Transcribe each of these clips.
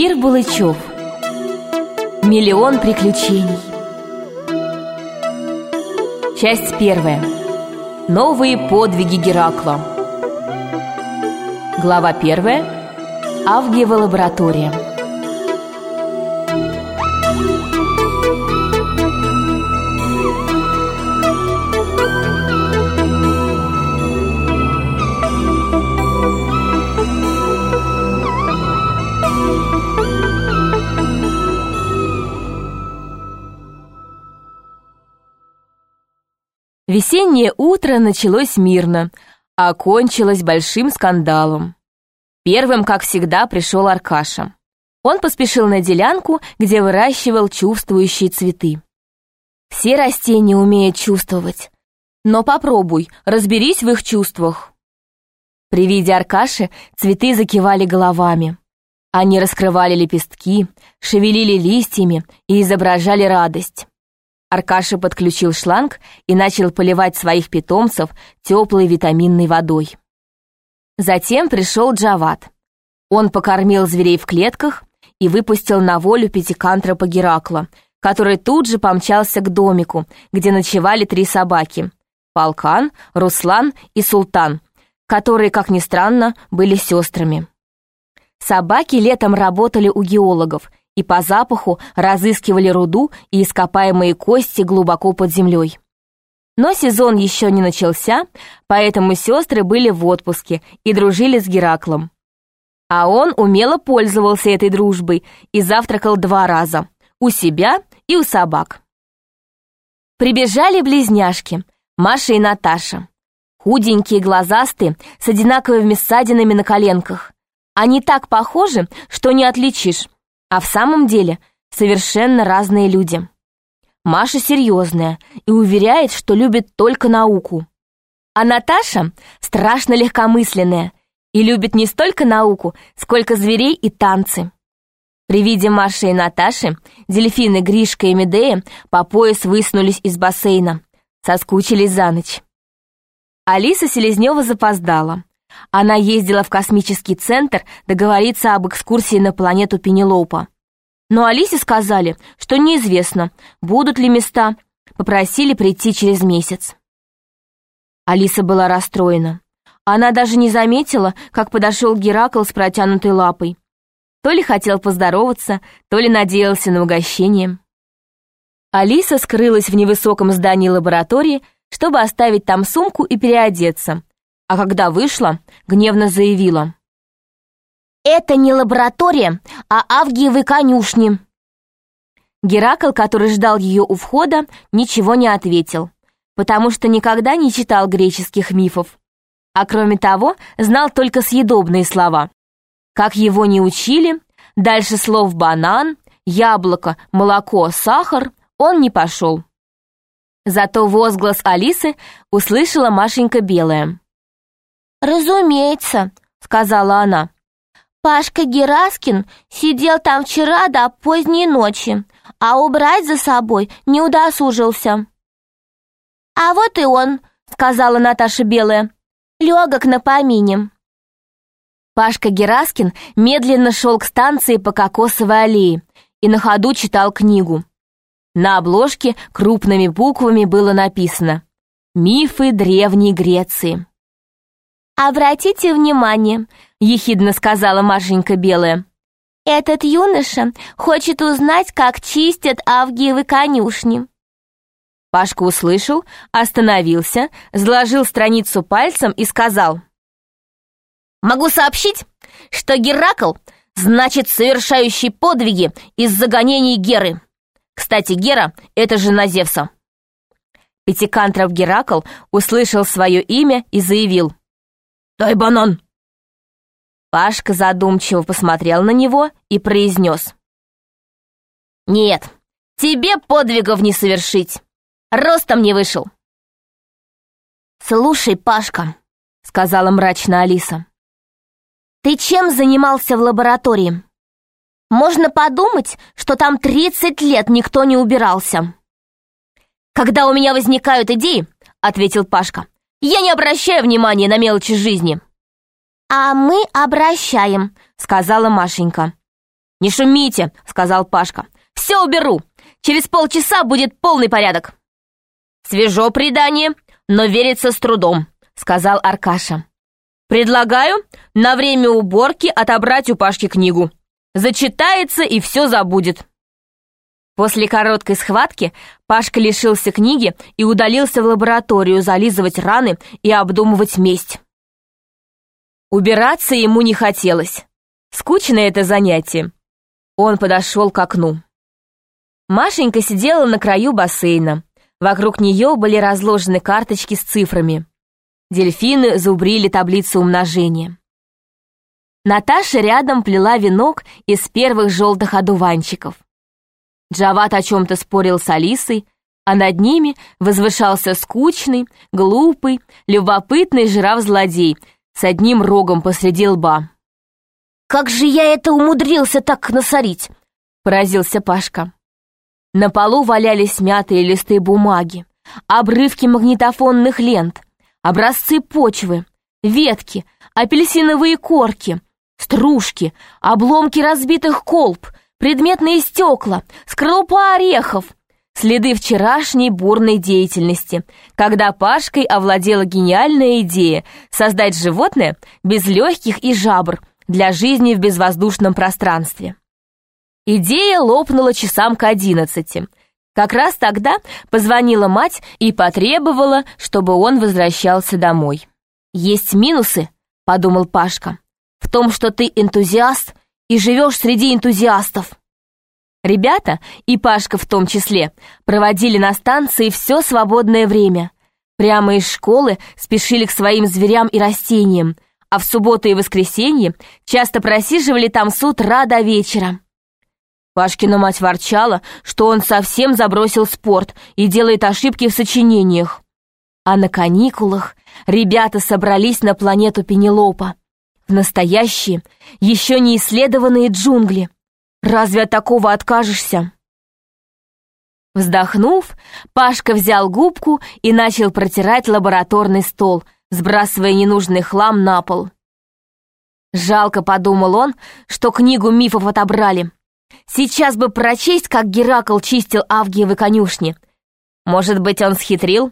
Кир Булычев. Миллион приключений. Часть 1. Новые подвиги Геракла. Глава 1. Авгиева лаборатория. Весеннее утро началось мирно, а окончилось большим скандалом. Первым, как всегда, пришел Аркаша. Он поспешил на делянку, где выращивал чувствующие цветы. Все растения умеют чувствовать, но попробуй, разберись в их чувствах. При виде Аркаши цветы закивали головами. Они раскрывали лепестки, шевелили листьями и изображали радость. Аркаша подключил шланг и начал поливать своих питомцев теплой витаминной водой. Затем пришел Джавад. Он покормил зверей в клетках и выпустил на волю пятикантропа Геракла, который тут же помчался к домику, где ночевали 3 собаки — Полкан, Руслан и Султан, которые, как ни странно, были сестрами. Собаки летом работали у геологов и по запаху разыскивали руду и ископаемые кости глубоко под землей. Но сезон еще не начался, поэтому сестры были в отпуске и дружили с Гераклом. А он умело пользовался этой дружбой и завтракал 2 раза — у себя и у собак. Прибежали близняшки Маша и Наташа. Худенькие, глазастые, с одинаковыми ссадинами на коленках. Они так похожи, что не отличишь. А в самом деле совершенно разные люди. Маша серьезная и уверяет, что любит только науку. А Наташа страшно легкомысленная и любит не столько науку, сколько зверей и танцы. При виде Маши и Наташи дельфины Гришка и Медея по пояс высунулись из бассейна, соскучились за ночь. Алиса Селезнева запоздала. Она ездила в космический центр договориться об экскурсии на планету Пенелопа. Но Алисе сказали, что неизвестно, будут ли места, попросили прийти через месяц. Алиса была расстроена. Она даже не заметила, как подошел Геракл с протянутой лапой. То ли хотел поздороваться, то ли надеялся на угощение. Алиса скрылась в невысоком здании лаборатории, чтобы оставить там сумку и переодеться. А когда вышла, гневно заявила: «Это не лаборатория, а Авгиевы конюшни». Геракл, который ждал ее у входа, ничего не ответил, потому что никогда не читал греческих мифов. А кроме того, знал только съедобные слова. Как его не учили, дальше слов банан, яблоко, молоко, сахар он не пошел. Зато возглас Алисы услышала Машенька Белая. «Разумеется», — сказала она. «Пашка Гераскин сидел там вчера до поздней ночи, а убрать за собой не удосужился». «А вот и он», — сказала Наташа Белая, — «легок на помине». Пашка Гераскин медленно шел к станции по Кокосовой аллее и на ходу читал книгу. На обложке крупными буквами было написано «Мифы Древней Греции». «Обратите внимание», — ехидно сказала Машенька Белая. «Этот юноша хочет узнать, как чистят Авгиевы конюшни». Пашка услышал, остановился, сложил страницу пальцем и сказал: «Могу сообщить, что Геракл значит совершающий подвиги из загонений Геры. Кстати, Гера — это жена Зевса». Пятикантроп Геракл услышал свое имя и заявил: «Дай банан!» Пашка задумчиво посмотрел на него и произнес: «Нет, тебе подвигов не совершить. Ростом не вышел». «Слушай, Пашка», — сказала мрачно Алиса, — «ты чем занимался в лаборатории? Можно подумать, что там 30 лет никто не убирался». «Когда у меня возникают идеи, — ответил Пашка, — я не обращаю внимания на мелочи жизни». «А мы обращаем», — сказала Машенька. «Не шумите», — сказал Пашка. «Все уберу. Через полчаса будет полный порядок». «Свежо предание, но верится с трудом», — сказал Аркаша. «Предлагаю на время уборки отобрать у Пашки книгу. Зачитается и все забудет». После короткой схватки Пашка лишился книги и удалился в лабораторию зализывать раны и обдумывать месть. Убираться ему не хотелось. Скучное это занятие. Он подошел к окну. Машенька сидела на краю бассейна. Вокруг нее были разложены карточки с цифрами. Дельфины зубрили таблицу умножения. Наташа рядом плела венок из первых желтых одуванчиков. Джават о чем-то спорил с Алисой, а над ними возвышался скучный, глупый, любопытный жираф-злодей с одним рогом посреди лба. «Как же я это умудрился так насорить?» — поразился Пашка. На полу валялись мятые листы бумаги, обрывки магнитофонных лент, образцы почвы, ветки, апельсиновые корки, стружки, обломки разбитых колб, предметные стекла, скорлупа орехов, следы вчерашней бурной деятельности, когда Пашкой овладела гениальная идея создать животное без легких и жабр для жизни в безвоздушном пространстве. Идея лопнула часам к 11. Как раз тогда позвонила мать и потребовала, чтобы он возвращался домой. «Есть минусы», — подумал Пашка, «в том, что ты энтузиаст и живешь среди энтузиастов». Ребята, и Пашка в том числе, проводили на станции все свободное время. Прямо из школы спешили к своим зверям и растениям, а в субботу и воскресенье часто просиживали там с утра до вечера. Пашкина мать ворчала, что он совсем забросил спорт и делает ошибки в сочинениях. А на каникулах ребята собрались на планету Пенелопа, в настоящие, еще не исследованные джунгли. Разве от такого откажешься? Вздохнув, Пашка взял губку и начал протирать лабораторный стол, сбрасывая ненужный хлам на пол. Жалко, подумал он, что книгу мифов отобрали. Сейчас бы прочесть, как Геракл чистил Авгиевы конюшни. Может быть, он схитрил?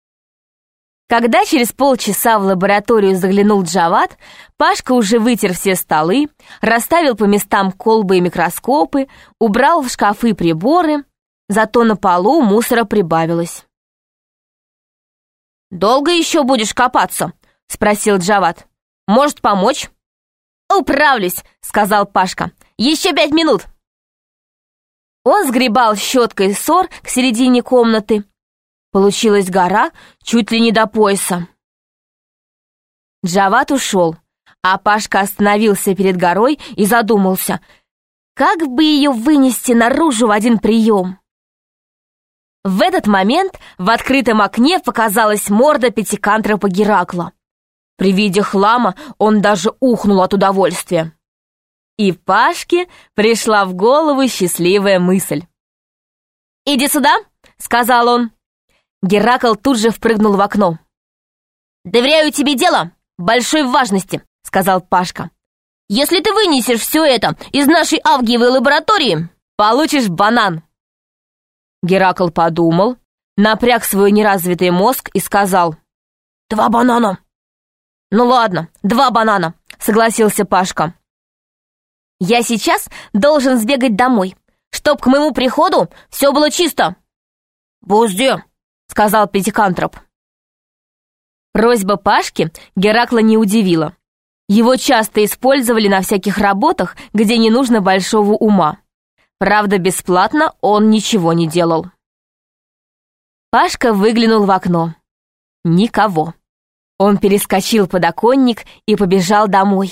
Когда через полчаса в лабораторию заглянул Джават, Пашка уже вытер все столы, расставил по местам колбы и микроскопы, убрал в шкафы приборы, зато на полу мусора прибавилось. «Долго еще будешь копаться?» — спросил Джават. «Может, помочь?» «Управлюсь», — сказал Пашка. «Еще 5 минут». Он сгребал щеткой сор к середине комнаты. Получилась гора чуть ли не до пояса. Джават ушел, а Пашка остановился перед горой и задумался, как бы ее вынести наружу в один прием. В этот момент в открытом окне показалась морда пятикантропа Геракла. При виде хлама он даже ухнул от удовольствия. И Пашке пришла в голову счастливая мысль. «Иди сюда», — сказал он. Геракл тут же впрыгнул в окно. «Доверяю тебе дело большой важности», — сказал Пашка. «Если ты вынесешь все это из нашей Авгиевой лаборатории, получишь банан». Геракл подумал, напряг свой неразвитый мозг и сказал: «2 банана». «Ну ладно, 2 банана», — согласился Пашка. «Я сейчас должен сбегать домой, чтоб к моему приходу все было чисто». «Подожди», — сказал пятикантроп. Просьба Пашки Геракла не удивила. Его часто использовали на всяких работах, где не нужно большого ума. Правда, бесплатно он ничего не делал. Пашка выглянул в окно. Никого. Он перескочил подоконник и побежал домой.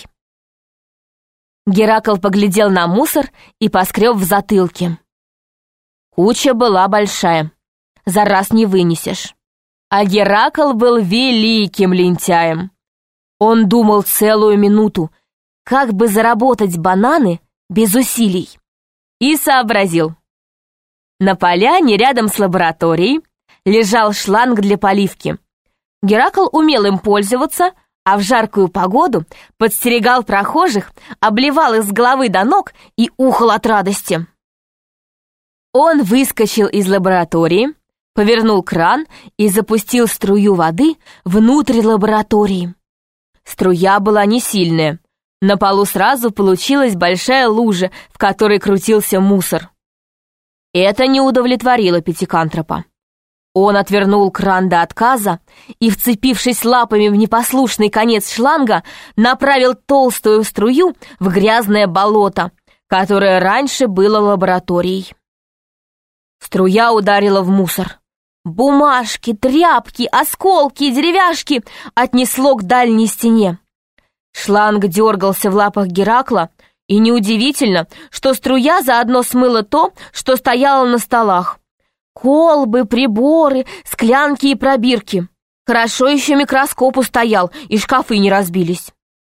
Геракл поглядел на мусор и поскреб в затылке. Куча была большая, за раз не вынесешь. А Геракл был великим лентяем. Он думал целую минуту, как бы заработать бананы без усилий. И сообразил. На поляне рядом с лабораторией лежал шланг для поливки. Геракл умел им пользоваться, а в жаркую погоду подстерегал прохожих, обливал их с головы до ног и ухал от радости. Он выскочил из лаборатории, повернул кран и запустил струю воды внутрь лаборатории. Струя была не сильная. На полу сразу получилась большая лужа, в которой крутился мусор. Это не удовлетворило Пятикантропа. Он отвернул кран до отказа и, вцепившись лапами в непослушный конец шланга, направил толстую струю в грязное болото, которое раньше было лабораторией. Струя ударила в мусор. Бумажки, тряпки, осколки, деревяшки отнесло к дальней стене. Шланг дергался в лапах Геракла, и неудивительно, что струя заодно смыла то, что стояло на столах. Колбы, приборы, склянки и пробирки. Хорошо еще микроскоп устоял, и шкафы не разбились.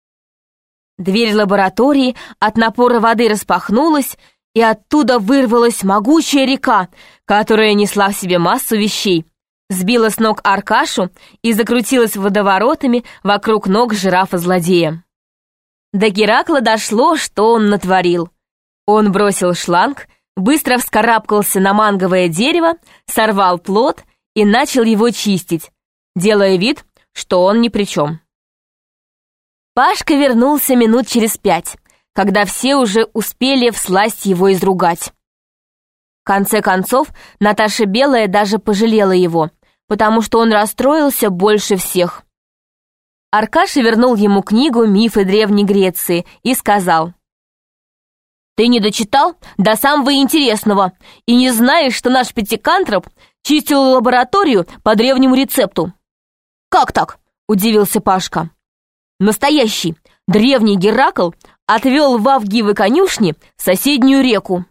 Дверь лаборатории от напора воды распахнулась, и оттуда вырвалась могучая река, которая несла в себе массу вещей, сбила с ног Аркашу и закрутилась водоворотами вокруг ног жирафа-злодея. До Геракла дошло, что он натворил. Он бросил шланг, быстро вскарабкался на манговое дерево, сорвал плод и начал его чистить, делая вид, что он ни при чем. Пашка вернулся минут через 5, когда все уже успели всласть его изругать. В конце концов, Наташа Белая даже пожалела его, потому что он расстроился больше всех. Аркаша вернул ему книгу «Мифы Древней Греции» и сказал: «Ты не дочитал до самого интересного и не знаешь, что наш Пятикантроп чистил лабораторию по древнему рецепту». «Как так?» – удивился Пашка. «Настоящий древний Геракл отвел в Авгиевы конюшни соседнюю реку».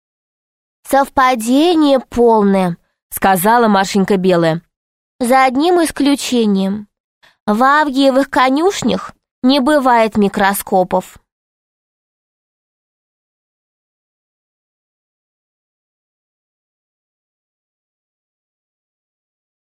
«Совпадение полное», — сказала Машенька Белая. «За одним исключением. В Авгиевых конюшнях не бывает микроскопов».